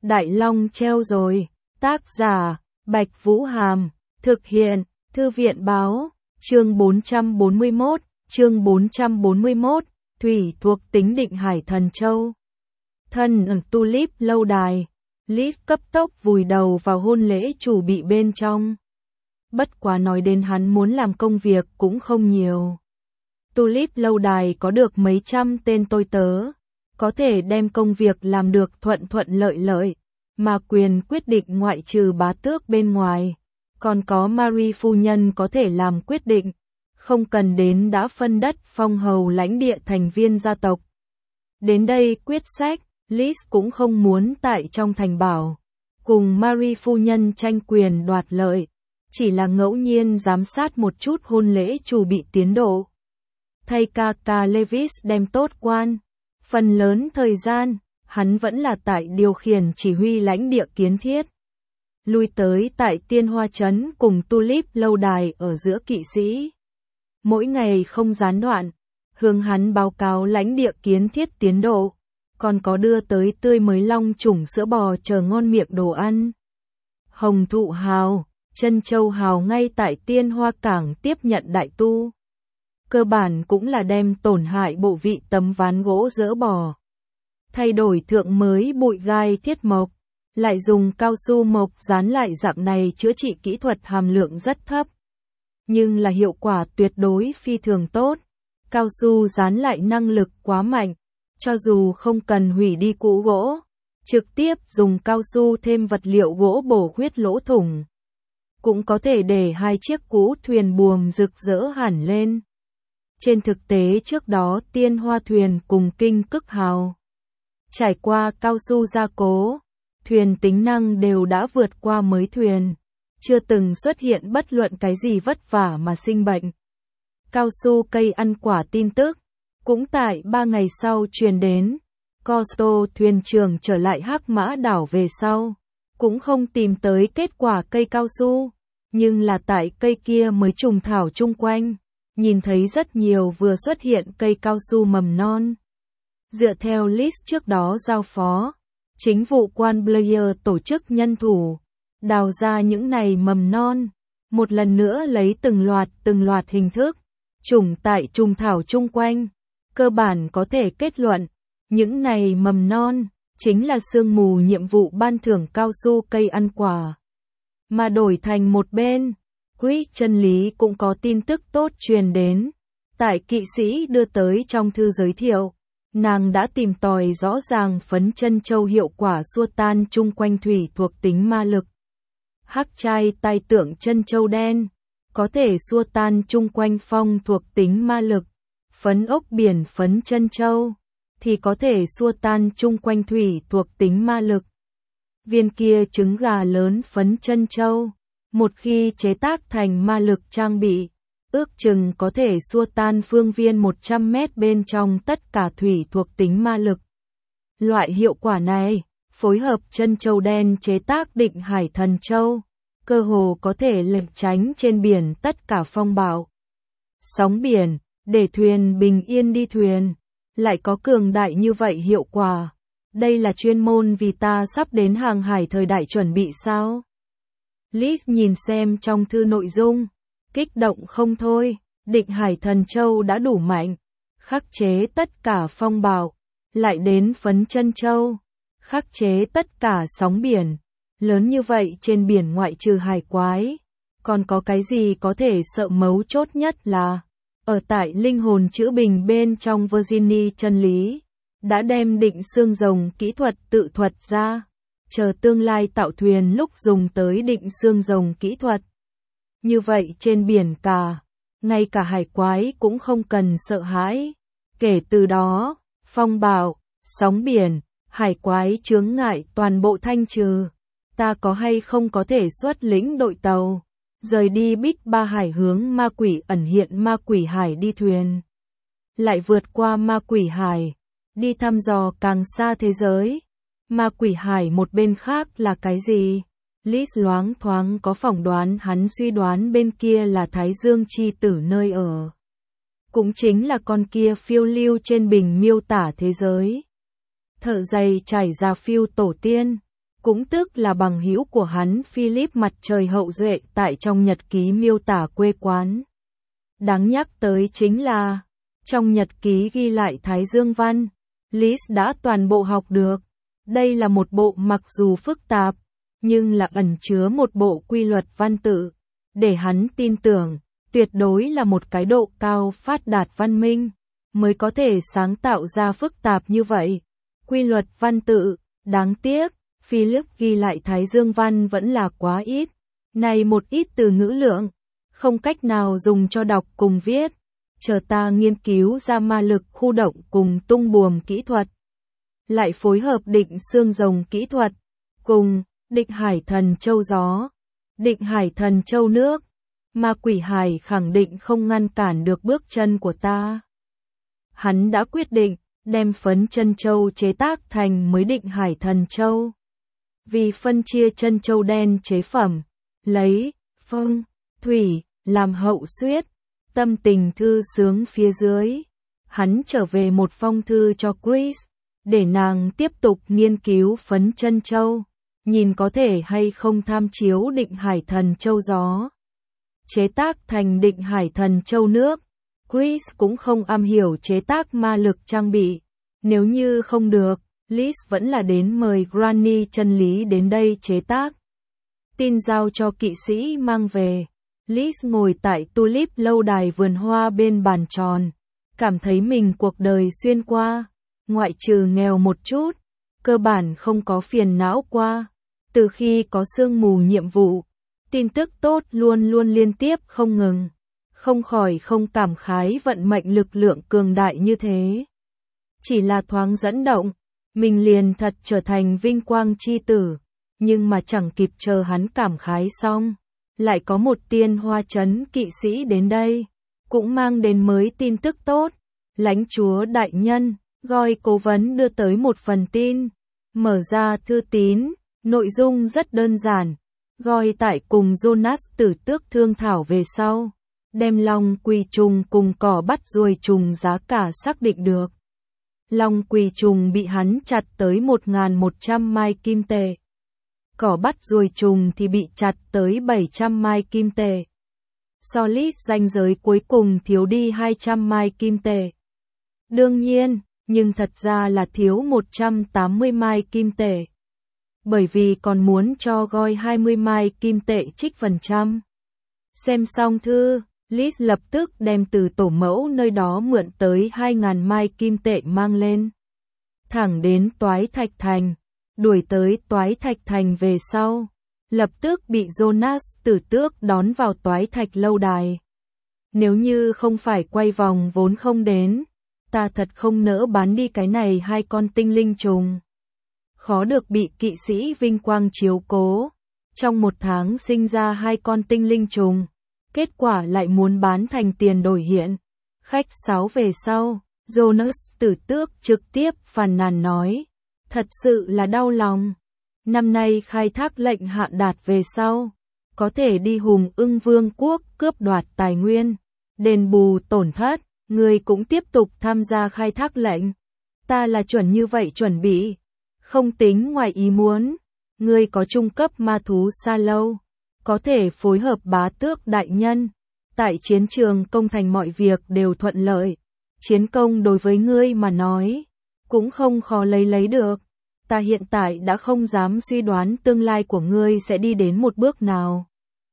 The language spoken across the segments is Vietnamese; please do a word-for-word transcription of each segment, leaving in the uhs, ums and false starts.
Đại Long treo rồi. Tác giả, Bạch Vũ Hàm. Thực hiện, Thư viện Báo. Chương bốn trăm bốn mươi mốt, chương bốn trăm bốn mươi mốt, thủy thuộc tính Định Hải Thần Châu. Thân ẩn tulip lâu đài, Liz cấp tốc vùi đầu vào hôn lễ chủ bị bên trong. Bất quá nói đến hắn muốn làm công việc cũng không nhiều. Tulip lâu đài có được mấy trăm tên tôi tớ, có thể đem công việc làm được thuận thuận lợi lợi, mà quyền quyết định ngoại trừ bá tước bên ngoài. Còn có Marie phu nhân có thể làm quyết định, không cần đến đã phân đất phong hầu lãnh địa thành viên gia tộc. Đến đây quyết sách, Liz cũng không muốn tại trong thành bảo, cùng Marie phu nhân tranh quyền đoạt lợi, chỉ là ngẫu nhiên giám sát một chút hôn lễ chủ bị tiến độ. Thay ca ca Lewis đem tốt quan, phần lớn thời gian, hắn vẫn là tại điều khiển chỉ huy lãnh địa kiến thiết. Lui tới tại Tiên Hoa Trấn cùng Tulip lâu đài ở giữa kỵ sĩ. Mỗi ngày không gián đoạn, hướng hắn báo cáo lãnh địa kiến thiết tiến độ, còn có đưa tới tươi mới long chủng sữa bò chờ ngon miệng đồ ăn. Hồng Thụ Hào, Trân Châu Hào ngay tại Tiên Hoa Cảng tiếp nhận đại tu. Cơ bản cũng là đem tổn hại bộ vị tấm ván gỗ dỡ bỏ. Thay đổi thượng mới bụi gai thiết mộc, lại dùng cao su mộc dán lại dạng này chữa trị kỹ thuật hàm lượng rất thấp. Nhưng là hiệu quả tuyệt đối phi thường tốt. Cao su dán lại năng lực quá mạnh, cho dù không cần hủy đi cũ gỗ, trực tiếp dùng cao su thêm vật liệu gỗ bổ khuyết lỗ thủng, cũng có thể để hai chiếc cũ thuyền buồm rực rỡ hẳn lên. Trên thực tế trước đó Tiên Hoa thuyền cùng Kinh Cức Hào trải qua cao su gia cố, thuyền tính năng đều đã vượt qua mới thuyền, chưa từng xuất hiện bất luận cái gì vất vả mà sinh bệnh. Cao su cây ăn quả tin tức, cũng tại ba ngày sau truyền đến, Costo thuyền trưởng trở lại Hắc Mã đảo về sau, cũng không tìm tới kết quả cây cao su, nhưng là tại cây kia mới trùng thảo chung quanh, nhìn thấy rất nhiều vừa xuất hiện cây cao su mầm non. Dựa theo list trước đó giao phó, chính vụ quan Blair tổ chức nhân thủ, đào ra những này mầm non, một lần nữa lấy từng loạt từng loạt hình thức, trùng tại trùng thảo chung quanh, cơ bản có thể kết luận, những này mầm non, chính là sương mù nhiệm vụ ban thưởng cao su cây ăn quả. Mà đổi thành một bên, Chris chân lý cũng có tin tức tốt truyền đến, tại kỵ sĩ đưa tới trong thư giới thiệu. Nàng đã tìm tòi rõ ràng phấn chân châu hiệu quả xua tan chung quanh thủy thuộc tính ma lực. Hắc trai tai tượng chân châu đen, có thể xua tan chung quanh phong thuộc tính ma lực. Phấn ốc biển phấn chân châu, thì có thể xua tan chung quanh thủy thuộc tính ma lực. Viên kia trứng gà lớn phấn chân châu, một khi chế tác thành ma lực trang bị, ước chừng có thể xua tan phương viên một trăm mét bên trong tất cả thủy thuộc tính ma lực. Loại hiệu quả này, phối hợp chân châu đen chế tác Định Hải Thần Châu, cơ hồ có thể lệnh tránh trên biển tất cả phong bạo. Sóng biển, để thuyền bình yên đi thuyền, lại có cường đại như vậy hiệu quả. Đây là chuyên môn vì ta sắp đến hàng hải thời đại chuẩn bị sao? Liz nhìn xem trong thư nội dung, kích động không thôi, Định Hải Thần Châu đã đủ mạnh, khắc chế tất cả phong bạo, lại đến phấn chân châu, khắc chế tất cả sóng biển, lớn như vậy trên biển ngoại trừ hải quái, còn có cái gì có thể sợ? Mấu chốt nhất là, ở tại linh hồn chữ bình bên trong Virginie chân lý, đã đem định xương rồng kỹ thuật tự thuật ra, chờ tương lai tạo thuyền lúc dùng tới định xương rồng kỹ thuật. Như vậy trên biển cả, ngay cả hải quái cũng không cần sợ hãi. Kể từ đó, phong bạo, sóng biển, hải quái chướng ngại toàn bộ thanh trừ. Ta có hay không có thể xuất lĩnh đội tàu, rời đi Bích Ba Hải hướng ma quỷ ẩn hiện ma quỷ hải đi thuyền. Lại vượt qua ma quỷ hải, đi thăm dò càng xa thế giới. Ma quỷ hải một bên khác là cái gì? Liz loáng thoáng có phỏng đoán, hắn suy đoán bên kia là Thái Dương chi tử nơi ở. Cũng chính là con kia phiêu lưu trên bình miêu tả thế giới. Thợ giày trải ra phiêu tổ tiên, cũng tức là bằng hữu của hắn Philip Mặt Trời Hậu Duệ tại trong nhật ký miêu tả quê quán. Đáng nhắc tới chính là, trong nhật ký ghi lại Thái Dương văn, Liz đã toàn bộ học được. Đây là một bộ mặc dù phức tạp, nhưng là ẩn chứa một bộ quy luật văn tự, để hắn tin tưởng, tuyệt đối là một cái độ cao phát đạt văn minh, mới có thể sáng tạo ra phức tạp như vậy. Quy luật văn tự, đáng tiếc, Philip ghi lại Thái Dương văn vẫn là quá ít, này một ít từ ngữ lượng, không cách nào dùng cho đọc cùng viết. Chờ ta nghiên cứu ra ma lực khu động cùng tung buồm kỹ thuật, lại phối hợp định xương rồng kỹ thuật, cùng định hải thần châu gió, định hải thần châu nước, ma quỷ hải khẳng định không ngăn cản được bước chân của ta. Hắn đã quyết định, đem phấn chân châu chế tác thành mới định hải thần châu. Vì phân chia chân châu đen chế phẩm, lấy, phong, thủy, làm hậu suyết, tâm tình thư sướng phía dưới. Hắn trở về một phong thư cho Chris, để nàng tiếp tục nghiên cứu phấn chân châu, nhìn có thể hay không tham chiếu định hải thần châu gió, chế tác thành định hải thần châu nước. Chris cũng không am hiểu chế tác ma lực trang bị, nếu như không được, Liz vẫn là đến mời Granny chân lý đến đây chế tác. Tin giao cho kỵ sĩ mang về. Liz ngồi tại tulip lâu đài vườn hoa bên bàn tròn, cảm thấy mình cuộc đời xuyên qua, ngoại trừ nghèo một chút, cơ bản không có phiền não qua. Từ khi có sương mù nhiệm vụ, tin tức tốt luôn luôn liên tiếp không ngừng, không khỏi không cảm khái vận mệnh lực lượng cường đại như thế. Chỉ là thoáng dẫn động, mình liền thật trở thành vinh quang chi tử, nhưng mà chẳng kịp chờ hắn cảm khái xong, lại có một tiên hoa trấn kỵ sĩ đến đây, cũng mang đến mới tin tức tốt. Lãnh chúa đại nhân, Goi cố vấn đưa tới một phần tin, mở ra thư tín, nội dung rất đơn giản. Goi tại cùng Jonas tử tước thương thảo về sau, đem long quỳ trùng cùng cỏ bắt ruồi trùng giá cả xác định được. Long quỳ trùng bị hắn chặt tới một nghìn một trăm mai kim tệ. Cỏ bắt ruồi trùng thì bị chặt tới bảy trăm mai kim tệ. Solid ranh giới cuối cùng thiếu đi hai trăm mai kim tệ. Đương nhiên, nhưng thật ra là thiếu một trăm tám mươi mai kim tệ. Bởi vì còn muốn cho Goi hai mươi mai kim tệ trích phần trăm. Xem xong thư, Liz lập tức đem từ tổ mẫu nơi đó mượn tới hai nghìn mai kim tệ mang lên. Thẳng đến Toái Thạch Thành, đuổi tới Toái Thạch Thành về sau, lập tức bị Jonas tử tước đón vào Toái Thạch lâu đài. Nếu như không phải quay vòng vốn không đến, ta thật không nỡ bán đi cái này hai con tinh linh trùng. Khó được bị kỵ sĩ vinh quang chiếu cố, trong một tháng sinh ra hai con tinh linh trùng, kết quả lại muốn bán thành tiền đổi hiện. Khách sáo về sau, Jonas tử tước trực tiếp phàn nàn nói, thật sự là đau lòng. Năm nay khai thác lệnh hạ đạt về sau, có thể đi Hùng Ưng Vương quốc cướp đoạt tài nguyên, đền bù tổn thất, người cũng tiếp tục tham gia khai thác lệnh. Ta là chuẩn như vậy chuẩn bị, không tính ngoài ý muốn, người có trung cấp ma thú xa lâu, có thể phối hợp bá tước đại nhân. Tại chiến trường công thành mọi việc đều thuận lợi, chiến công đối với ngươi mà nói, cũng không khó lấy lấy được. Ta hiện tại đã không dám suy đoán tương lai của ngươi sẽ đi đến một bước nào.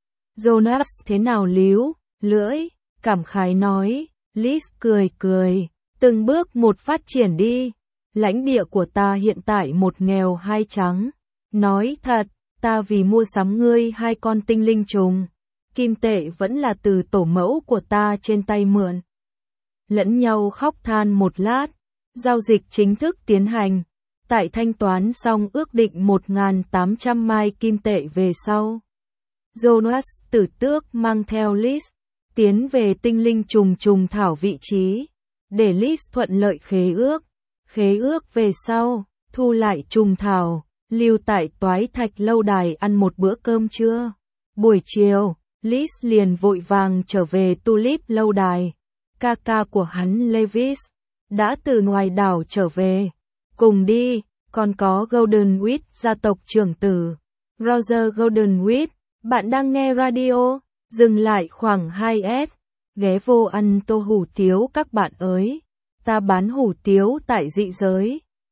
Jonas thế nào líu, lưỡi, cảm khái nói, Liz cười cười, từng bước một phát triển đi. Lãnh địa của ta hiện tại một nghèo hai trắng. Nói thật, ta vì mua sắm ngươi hai con tinh linh trùng, kim tệ vẫn là từ tổ mẫu của ta trên tay mượn. Lẫn nhau khóc than một lát, giao dịch chính thức tiến hành. Tại thanh toán xong ước định một nghìn tám trăm mai kim tệ về sau, Jonas tử tước mang theo Liz tiến về tinh linh trùng trùng thảo vị trí, để Liz thuận lợi khế ước. Khế ước về sau, thu lại trùng thảo, lưu tại Toái Thạch lâu đài ăn một bữa cơm trưa. Buổi chiều, Liz liền vội vàng trở về Tulip lâu đài. Ca ca của hắn Lewis đã từ ngoài đảo trở về. Cùng đi, còn có Golden Wheat gia tộc trưởng tử. Roger Golden Wheat, bạn đang nghe radio, dừng lại khoảng hai s, ghé vô ăn tô hủ tiếu các bạn ơi. Ta bán hủ tiếu tại dị giới.